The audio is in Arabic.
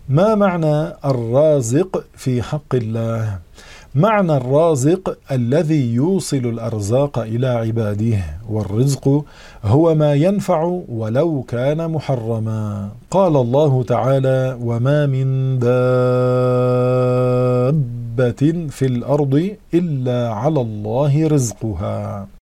ما معنى الرازق في حق الله؟ معنى الرازق الذي يوصل الأرزاق إلى عباده، والرزق هو ما ينفع ولو كان محرما. قال الله تعالى: وما من دابة في الأرض إلا على الله رزقها.